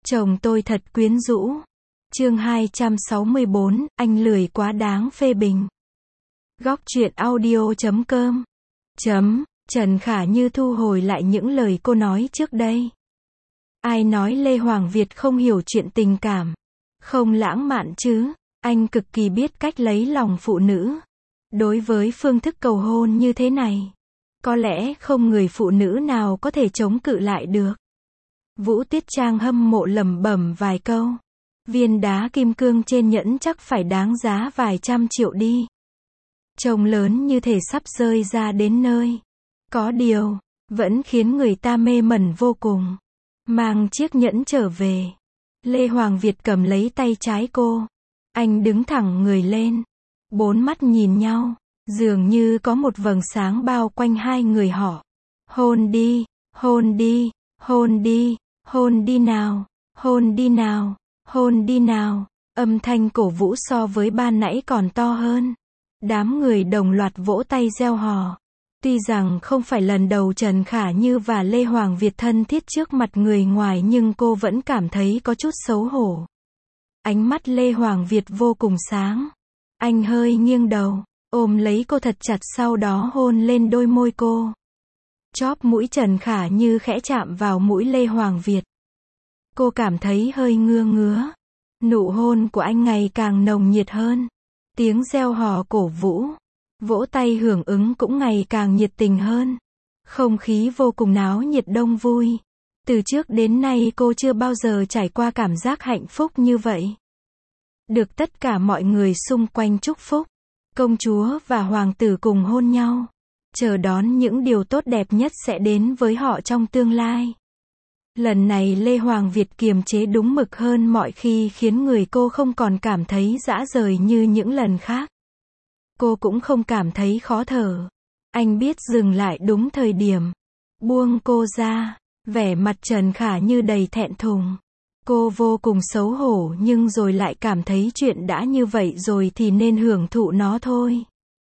Chồng tôi thật quyến rũ. Chương 264, anh lười quá đáng phê bình. Góc truyện audio.com. Trần Khả Như thu hồi lại những lời cô nói trước đây. Ai nói Lê Hoàng Việt không hiểu chuyện tình cảm, không lãng mạn chứ, anh cực kỳ biết cách lấy lòng phụ nữ. Đối với phương thức cầu hôn như thế này, có lẽ không người phụ nữ nào có thể chống cự lại được. Vũ Tiết Trang hâm mộ lẩm bẩm vài câu. Viên đá kim cương trên nhẫn chắc phải đáng giá vài trăm triệu đi. Trông lớn như thể sắp rơi ra đến nơi. Có điều, vẫn khiến người ta mê mẩn vô cùng. Mang chiếc nhẫn trở về. Lê Hoàng Việt cầm lấy tay trái cô. Anh đứng thẳng người lên. Bốn mắt nhìn nhau. Dường như có một vầng sáng bao quanh hai người họ. Hôn đi, hôn đi, hôn đi, hôn đi nào, hôn đi nào, hôn đi nào. Âm thanh cổ vũ so với ban nãy còn to hơn. Đám người đồng loạt vỗ tay reo hò. Tuy rằng không phải lần đầu Trần Khả Như và Lê Hoàng Việt thân thiết trước mặt người ngoài nhưng cô vẫn cảm thấy có chút xấu hổ. Ánh mắt Lê Hoàng Việt vô cùng sáng. Anh hơi nghiêng đầu, ôm lấy cô thật chặt sau đó hôn lên đôi môi cô. Chóp mũi Trần Khả Như khẽ chạm vào mũi Lê Hoàng Việt. Cô cảm thấy hơi ngứa. Nụ hôn của anh ngày càng nồng nhiệt hơn. Tiếng reo hò cổ vũ, vỗ tay hưởng ứng cũng ngày càng nhiệt tình hơn. Không khí vô cùng náo nhiệt đông vui. Từ trước đến nay cô chưa bao giờ trải qua cảm giác hạnh phúc như vậy. Được tất cả mọi người xung quanh chúc phúc. Công chúa và hoàng tử cùng hôn nhau. Chờ đón những điều tốt đẹp nhất sẽ đến với họ trong tương lai. Lần này Lê Hoàng Việt kiềm chế đúng mực hơn mọi khi khiến người cô không còn cảm thấy rã rời như những lần khác. Cô cũng không cảm thấy khó thở. Anh biết dừng lại đúng thời điểm. Buông cô ra, vẻ mặt Trần Khả Như đầy thẹn thùng. Cô vô cùng xấu hổ nhưng rồi lại cảm thấy chuyện đã như vậy rồi thì nên hưởng thụ nó thôi.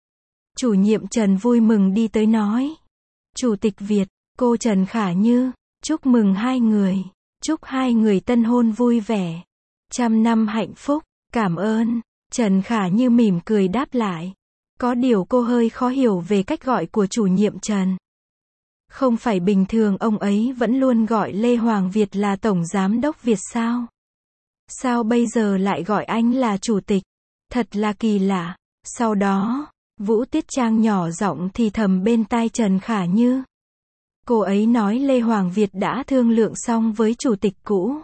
Chủ nhiệm Trần vui mừng đi tới nói. Chủ tịch Việt, cô Trần Khả Như, chúc mừng hai người. Chúc hai người tân hôn vui vẻ. 100 năm hạnh phúc, cảm ơn. Trần Khả Như mỉm cười đáp lại. Có điều cô hơi khó hiểu về cách gọi của chủ nhiệm Trần. Không phải bình thường ông ấy vẫn luôn gọi Lê Hoàng Việt là Tổng Giám đốc Việt sao? Sao bây giờ lại gọi anh là Chủ tịch? Thật là kỳ lạ. Sau đó, Vũ Tiết Trang nhỏ giọng thì thầm bên tai Trần Khả Như. Cô ấy nói Lê Hoàng Việt đã thương lượng xong với chủ tịch cũ.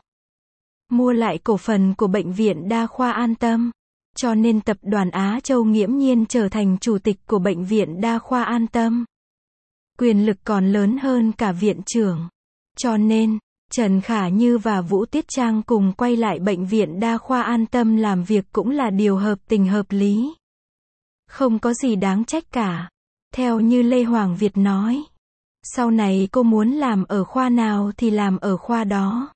Mua lại cổ phần của Bệnh viện Đa khoa An Tâm. Cho nên tập đoàn Á Châu nghiễm nhiên trở thành chủ tịch của Bệnh viện Đa khoa An Tâm. Quyền lực còn lớn hơn cả viện trưởng. Cho nên, Trần Khả Như và Vũ Tiết Trang cùng quay lại Bệnh viện Đa khoa An Tâm làm việc cũng là điều hợp tình hợp lý. Không có gì đáng trách cả. Theo như Lê Hoàng Việt nói. Sau này cô muốn làm ở khoa nào thì làm ở khoa đó.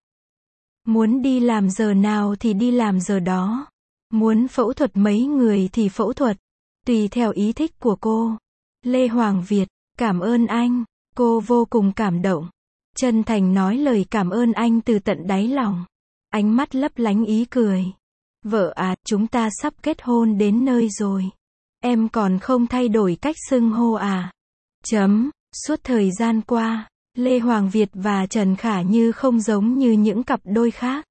Muốn đi làm giờ nào thì đi làm giờ đó. Muốn phẫu thuật mấy người thì phẫu thuật. Tùy theo ý thích của cô. Lê Hoàng Việt, cảm ơn anh. Cô vô cùng cảm động. Chân thành nói lời cảm ơn anh từ tận đáy lòng. Ánh mắt lấp lánh ý cười. Vợ à, chúng ta sắp kết hôn đến nơi rồi. Em còn không thay đổi cách xưng hô à? Suốt thời gian qua, Lê Hoàng Việt và Trần Khả Như không giống như những cặp đôi khác.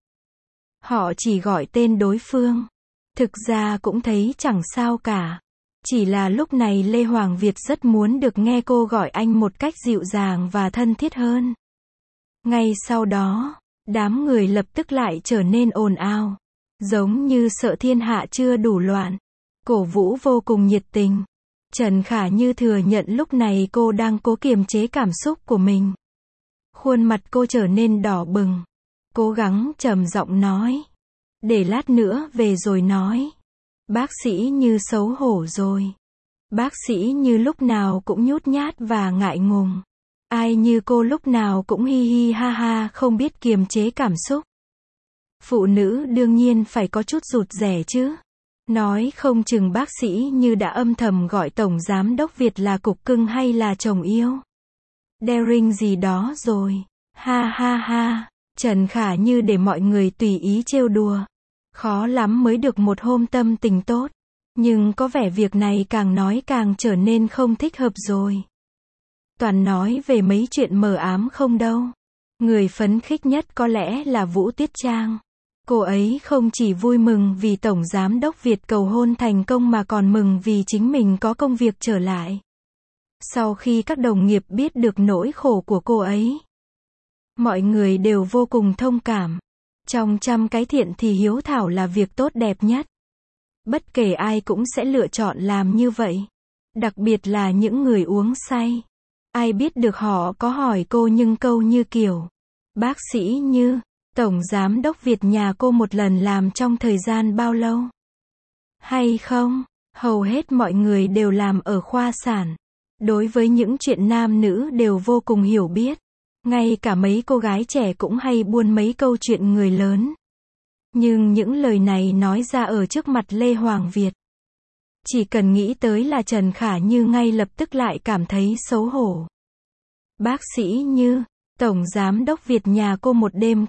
Họ chỉ gọi tên đối phương. Thực ra cũng thấy chẳng sao cả. Chỉ là lúc này Lê Hoàng Việt rất muốn được nghe cô gọi anh một cách dịu dàng và thân thiết hơn. Ngay sau đó, đám người lập tức lại trở nên ồn ào. Giống như sợ thiên hạ chưa đủ loạn. Cổ vũ vô cùng nhiệt tình. Trần Khả Như thừa nhận lúc này cô đang cố kiềm chế cảm xúc của mình. Khuôn mặt cô trở nên đỏ bừng. Cố gắng trầm giọng nói. Để lát nữa về rồi nói. Bác sĩ Như xấu hổ rồi. Bác sĩ Như lúc nào cũng nhút nhát và ngại ngùng. Ai như cô lúc nào cũng hi hi ha ha không biết kiềm chế cảm xúc. Phụ nữ đương nhiên phải có chút rụt rè chứ. Nói không chừng bác sĩ Như đã âm thầm gọi Tổng Giám đốc Việt là cục cưng hay là chồng yêu. Daring gì đó rồi. Ha ha ha. Trần Khả Như để mọi người tùy ý trêu đùa. Khó lắm mới được một hôm tâm tình tốt. Nhưng có vẻ việc này càng nói càng trở nên không thích hợp rồi. Toàn nói về mấy chuyện mờ ám không đâu. Người phấn khích nhất có lẽ là Vũ Tuyết Trang. Cô ấy không chỉ vui mừng vì Tổng Giám đốc Việt cầu hôn thành công mà còn mừng vì chính mình có công việc trở lại. Sau khi các đồng nghiệp biết được nỗi khổ của cô ấy, mọi người đều vô cùng thông cảm. Trong 100 cái thiện thì hiếu thảo là việc tốt đẹp nhất. Bất kể ai cũng sẽ lựa chọn làm như vậy. Đặc biệt là những người uống say. Ai biết được họ có hỏi cô nhưng câu như kiểu, bác sĩ Như, Tổng Giám đốc Việt nhà cô một lần làm trong thời gian bao lâu? Hay không? Hầu hết mọi người đều làm ở khoa sản. Đối với những chuyện nam nữ đều vô cùng hiểu biết. Ngay cả mấy cô gái trẻ cũng hay buôn mấy câu chuyện người lớn. Nhưng những lời này nói ra ở trước mặt Lê Hoàng Việt. Chỉ cần nghĩ tới là Trần Khả Như ngay lập tức lại cảm thấy xấu hổ. Bác sĩ Như, Tổng Giám đốc Việt nhà cô một đêm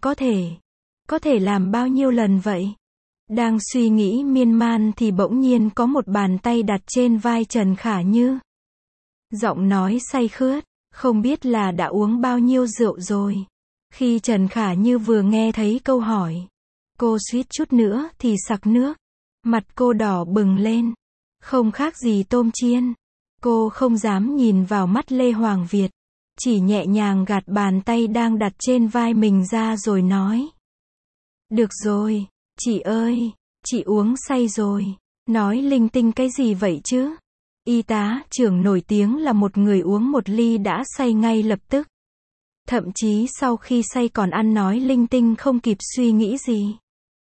có thể làm bao nhiêu lần vậy? Đang suy nghĩ miên man thì bỗng nhiên có một bàn tay đặt trên vai Trần Khả Như. Giọng nói say khướt, không biết là đã uống bao nhiêu rượu rồi. Khi Trần Khả Như vừa nghe thấy câu hỏi, cô suýt chút nữa thì sặc nước. Mặt cô đỏ bừng lên, không khác gì tôm chiên. Cô không dám nhìn vào mắt Lê Hoàng Việt, chỉ nhẹ nhàng gạt bàn tay đang đặt trên vai mình ra rồi nói. Được rồi, chị ơi, chị uống say rồi. Nói linh tinh cái gì vậy chứ? Y tá trưởng nổi tiếng là một người uống một ly đã say ngay lập tức. Thậm chí sau khi say còn ăn nói linh tinh không kịp suy nghĩ gì.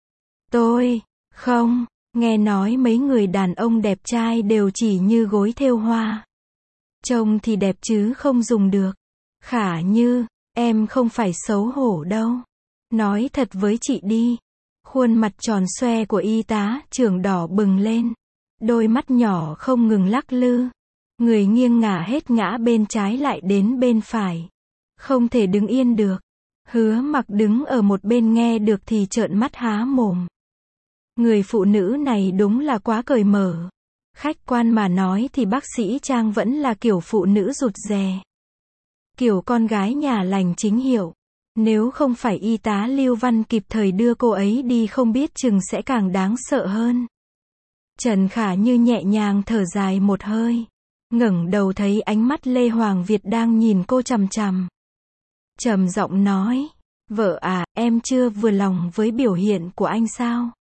Tôi, không, nghe nói mấy người đàn ông đẹp trai đều chỉ như gối thêu hoa. Trông thì đẹp chứ không dùng được. Khả Như, em không phải xấu hổ đâu. Nói thật với chị đi. Khuôn mặt tròn xoe của y tá trưởng đỏ bừng lên. Đôi mắt nhỏ không ngừng lắc lư. Người nghiêng ngả hết ngã bên trái lại đến bên phải. Không thể đứng yên được. Hứa Mặc đứng ở một bên nghe được thì trợn mắt há mồm. Người phụ nữ này đúng là quá cởi mở. Khách quan mà nói thì bác sĩ Trang vẫn là kiểu phụ nữ rụt rè. Kiểu con gái nhà lành chính hiệu. Nếu không phải y tá Lưu Văn kịp thời đưa cô ấy đi không biết chừng sẽ càng đáng sợ hơn. Trần Khả Như nhẹ nhàng thở dài một hơi. Ngẩng đầu thấy ánh mắt Lê Hoàng Việt đang nhìn cô chằm chằm. Trầm giọng nói. Vợ à, em chưa vừa lòng với biểu hiện của anh sao?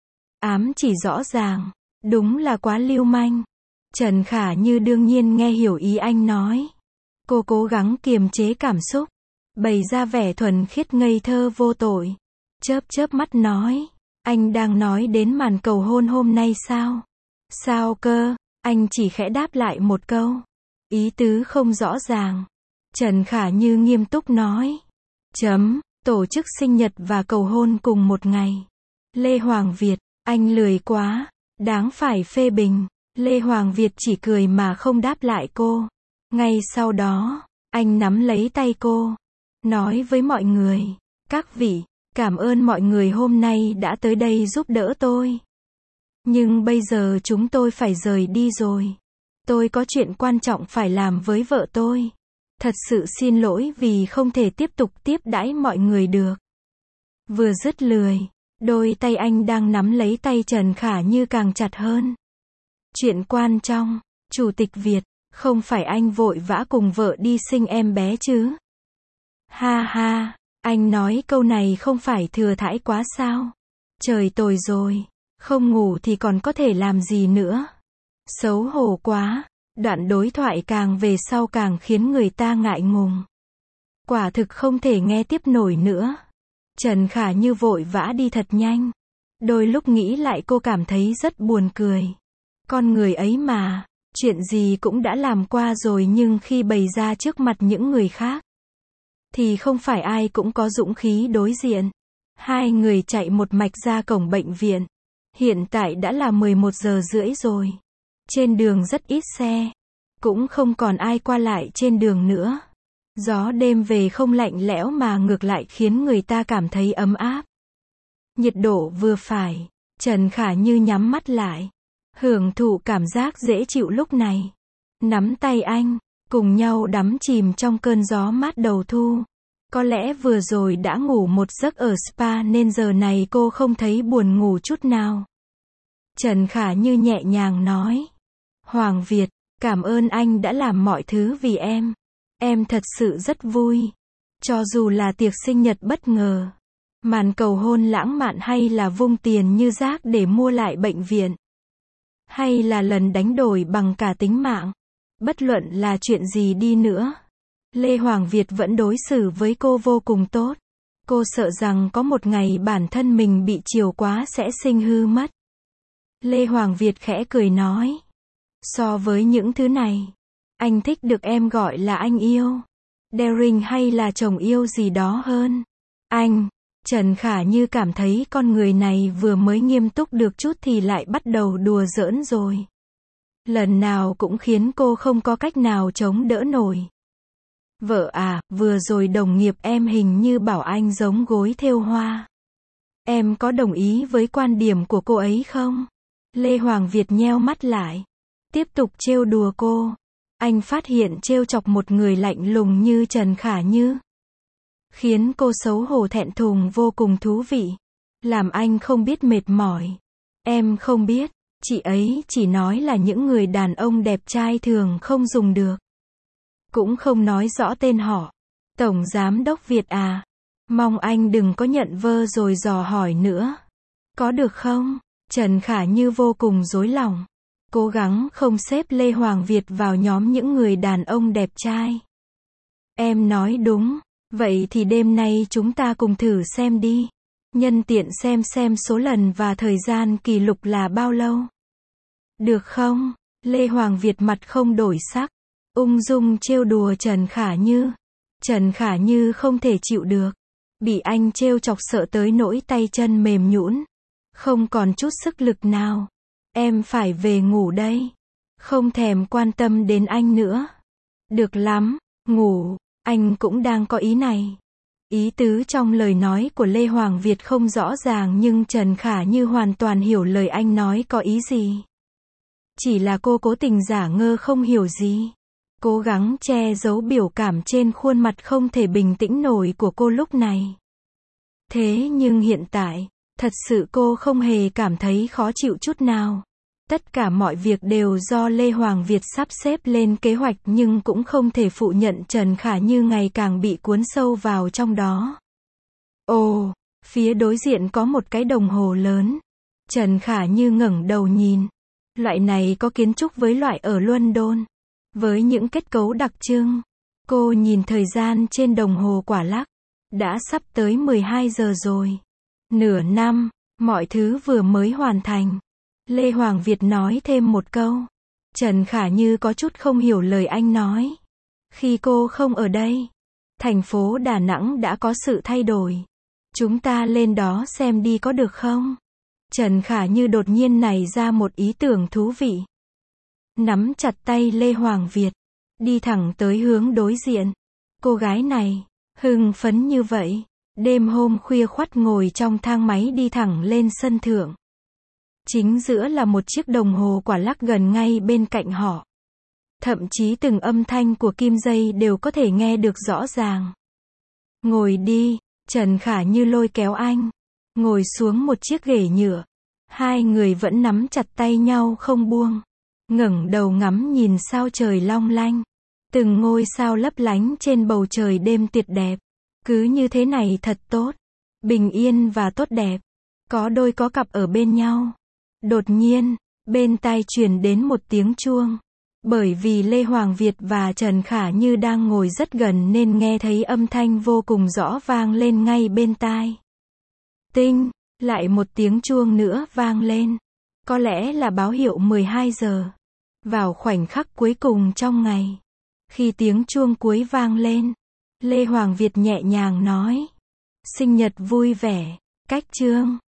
Ám chỉ rõ ràng. Đúng là quá lưu manh. Trần Khả Như đương nhiên nghe hiểu ý anh nói. Cô cố gắng kiềm chế cảm xúc. Bày ra vẻ thuần khiết ngây thơ vô tội. Chớp chớp mắt nói. Anh đang nói đến màn cầu hôn hôm nay sao? Sao cơ? Anh chỉ khẽ đáp lại một câu. Ý tứ không rõ ràng. Trần Khả Như nghiêm túc nói. Tổ chức sinh nhật và cầu hôn cùng một ngày. Lê Hoàng Việt, anh lười quá. Đáng phải phê bình. Lê Hoàng Việt chỉ cười mà không đáp lại cô. Ngay sau đó, anh nắm lấy tay cô. Nói với mọi người. Các vị, cảm ơn mọi người hôm nay đã tới đây giúp đỡ tôi. Nhưng bây giờ chúng tôi phải rời đi rồi. Tôi có chuyện quan trọng phải làm với vợ tôi. Thật sự xin lỗi vì không thể tiếp tục tiếp đãi mọi người được. Vừa dứt lời, đôi tay anh đang nắm lấy tay Trần Khả Như càng chặt hơn. Chuyện quan trọng, Chủ tịch Việt, không phải anh vội vã cùng vợ đi sinh em bé chứ? Ha ha, anh nói câu này không phải thừa thãi quá sao? Trời tối rồi, không ngủ thì còn có thể làm gì nữa? Xấu hổ quá. Đoạn đối thoại càng về sau càng khiến người ta ngại ngùng. Quả thực không thể nghe tiếp nổi nữa. Trần Khả Như vội vã đi thật nhanh. Đôi lúc nghĩ lại cô cảm thấy rất buồn cười. Con người ấy mà, chuyện gì cũng đã làm qua rồi nhưng khi bày ra trước mặt những người khác, thì không phải ai cũng có dũng khí đối diện. Hai người chạy một mạch ra cổng bệnh viện. Hiện tại đã là 11 giờ rưỡi rồi. Trên đường rất ít xe. Cũng không còn ai qua lại trên đường nữa. Gió đêm về không lạnh lẽo mà ngược lại khiến người ta cảm thấy ấm áp. Nhiệt độ vừa phải, Trần Khả Như nhắm mắt lại, hưởng thụ cảm giác dễ chịu lúc này. Nắm tay anh, cùng nhau đắm chìm trong cơn gió mát đầu thu. Có lẽ vừa rồi đã ngủ một giấc ở spa nên giờ này cô không thấy buồn ngủ chút nào. Trần Khả Như nhẹ nhàng nói. Hoàng Việt, cảm ơn anh đã làm mọi thứ vì em. Em thật sự rất vui. Cho dù là tiệc sinh nhật bất ngờ, màn cầu hôn lãng mạn hay là vung tiền như rác để mua lại bệnh viện, hay là lần đánh đổi bằng cả tính mạng, bất luận là chuyện gì đi nữa, Lê Hoàng Việt vẫn đối xử với cô vô cùng tốt. Cô sợ rằng có một ngày bản thân mình bị chiều quá sẽ sinh hư mất. Lê Hoàng Việt khẽ cười nói. So với những thứ này, anh thích được em gọi là anh yêu, daring hay là chồng yêu gì đó hơn. Anh, Trần Khả Như cảm thấy con người này vừa mới nghiêm túc được chút thì lại bắt đầu đùa giỡn rồi. Lần nào cũng khiến cô không có cách nào chống đỡ nổi. Vợ à, vừa rồi đồng nghiệp em hình như bảo anh giống gối thêu hoa. Em có đồng ý với quan điểm của cô ấy không? Lê Hoàng Việt nheo mắt lại, tiếp tục trêu đùa cô. Anh phát hiện trêu chọc một người lạnh lùng như Trần Khả Như khiến cô xấu hổ thẹn thùng vô cùng thú vị, làm anh không biết mệt mỏi. Em không biết, chị ấy chỉ nói là những người đàn ông đẹp trai thường không dùng được. Cũng không nói rõ tên họ. Tổng Giám đốc Việt à, mong anh đừng có nhận vơ rồi dò hỏi nữa. Có được không? Trần Khả Như vô cùng rối lòng, cố gắng không xếp Lê Hoàng Việt vào nhóm những người đàn ông đẹp trai. Em nói đúng, vậy thì đêm nay chúng ta cùng thử xem đi. Nhân tiện xem số lần và thời gian kỷ lục là bao lâu. Được không? Lê Hoàng Việt mặt không đổi sắc, ung dung trêu đùa Trần Khả Như. Trần Khả Như không thể chịu được, bị anh trêu chọc sợ tới nỗi tay chân mềm nhũn, không còn chút sức lực nào. Em phải về ngủ đây, không thèm quan tâm đến anh nữa. Được lắm, ngủ, anh cũng đang có ý này. Ý tứ trong lời nói của Lê Hoàng Việt không rõ ràng nhưng Trần Khả Như hoàn toàn hiểu lời anh nói có ý gì. Chỉ là cô cố tình giả ngơ không hiểu gì, cố gắng che giấu biểu cảm trên khuôn mặt không thể bình tĩnh nổi của cô lúc này. Thế nhưng hiện tại, thật sự cô không hề cảm thấy khó chịu chút nào. Tất cả mọi việc đều do Lê Hoàng Việt sắp xếp lên kế hoạch nhưng cũng không thể phụ nhận Trần Khả Như ngày càng bị cuốn sâu vào trong đó. Ồ, phía đối diện có một cái đồng hồ lớn. Trần Khả Như ngẩng đầu nhìn. Loại này có kiến trúc với loại ở London, với những kết cấu đặc trưng. Cô nhìn thời gian trên đồng hồ quả lắc. Đã sắp tới 12 giờ rồi. Nửa năm, mọi thứ vừa mới hoàn thành. Lê Hoàng Việt nói thêm một câu. Trần Khả Như có chút không hiểu lời anh nói. Khi cô không ở đây, thành phố Đà Nẵng đã có sự thay đổi. Chúng ta lên đó xem đi có được không? Trần Khả Như đột nhiên nảy ra một ý tưởng thú vị. Nắm chặt tay Lê Hoàng Việt, đi thẳng tới hướng đối diện. Cô gái này, hưng phấn như vậy, đêm hôm khuya khoắt ngồi trong thang máy đi thẳng lên sân thượng. Chính giữa là một chiếc đồng hồ quả lắc gần ngay bên cạnh họ. Thậm chí từng âm thanh của kim dây đều có thể nghe được rõ ràng. Ngồi đi, Trần Khả Như lôi kéo anh. Ngồi xuống một chiếc ghế nhựa. Hai người vẫn nắm chặt tay nhau không buông. Ngẩng đầu ngắm nhìn sao trời long lanh. Từng ngôi sao lấp lánh trên bầu trời đêm tuyệt đẹp. Cứ như thế này thật tốt. Bình yên và tốt đẹp. Có đôi có cặp ở bên nhau. Đột nhiên, bên tai truyền đến một tiếng chuông. Bởi vì Lê Hoàng Việt và Trần Khả Như đang ngồi rất gần nên nghe thấy âm thanh vô cùng rõ vang lên ngay bên tai. Tinh, lại một tiếng chuông nữa vang lên. Có lẽ là báo hiệu 12 giờ. Vào khoảnh khắc cuối cùng trong ngày, khi tiếng chuông cuối vang lên, Lê Hoàng Việt nhẹ nhàng nói. Sinh nhật vui vẻ, cách chương.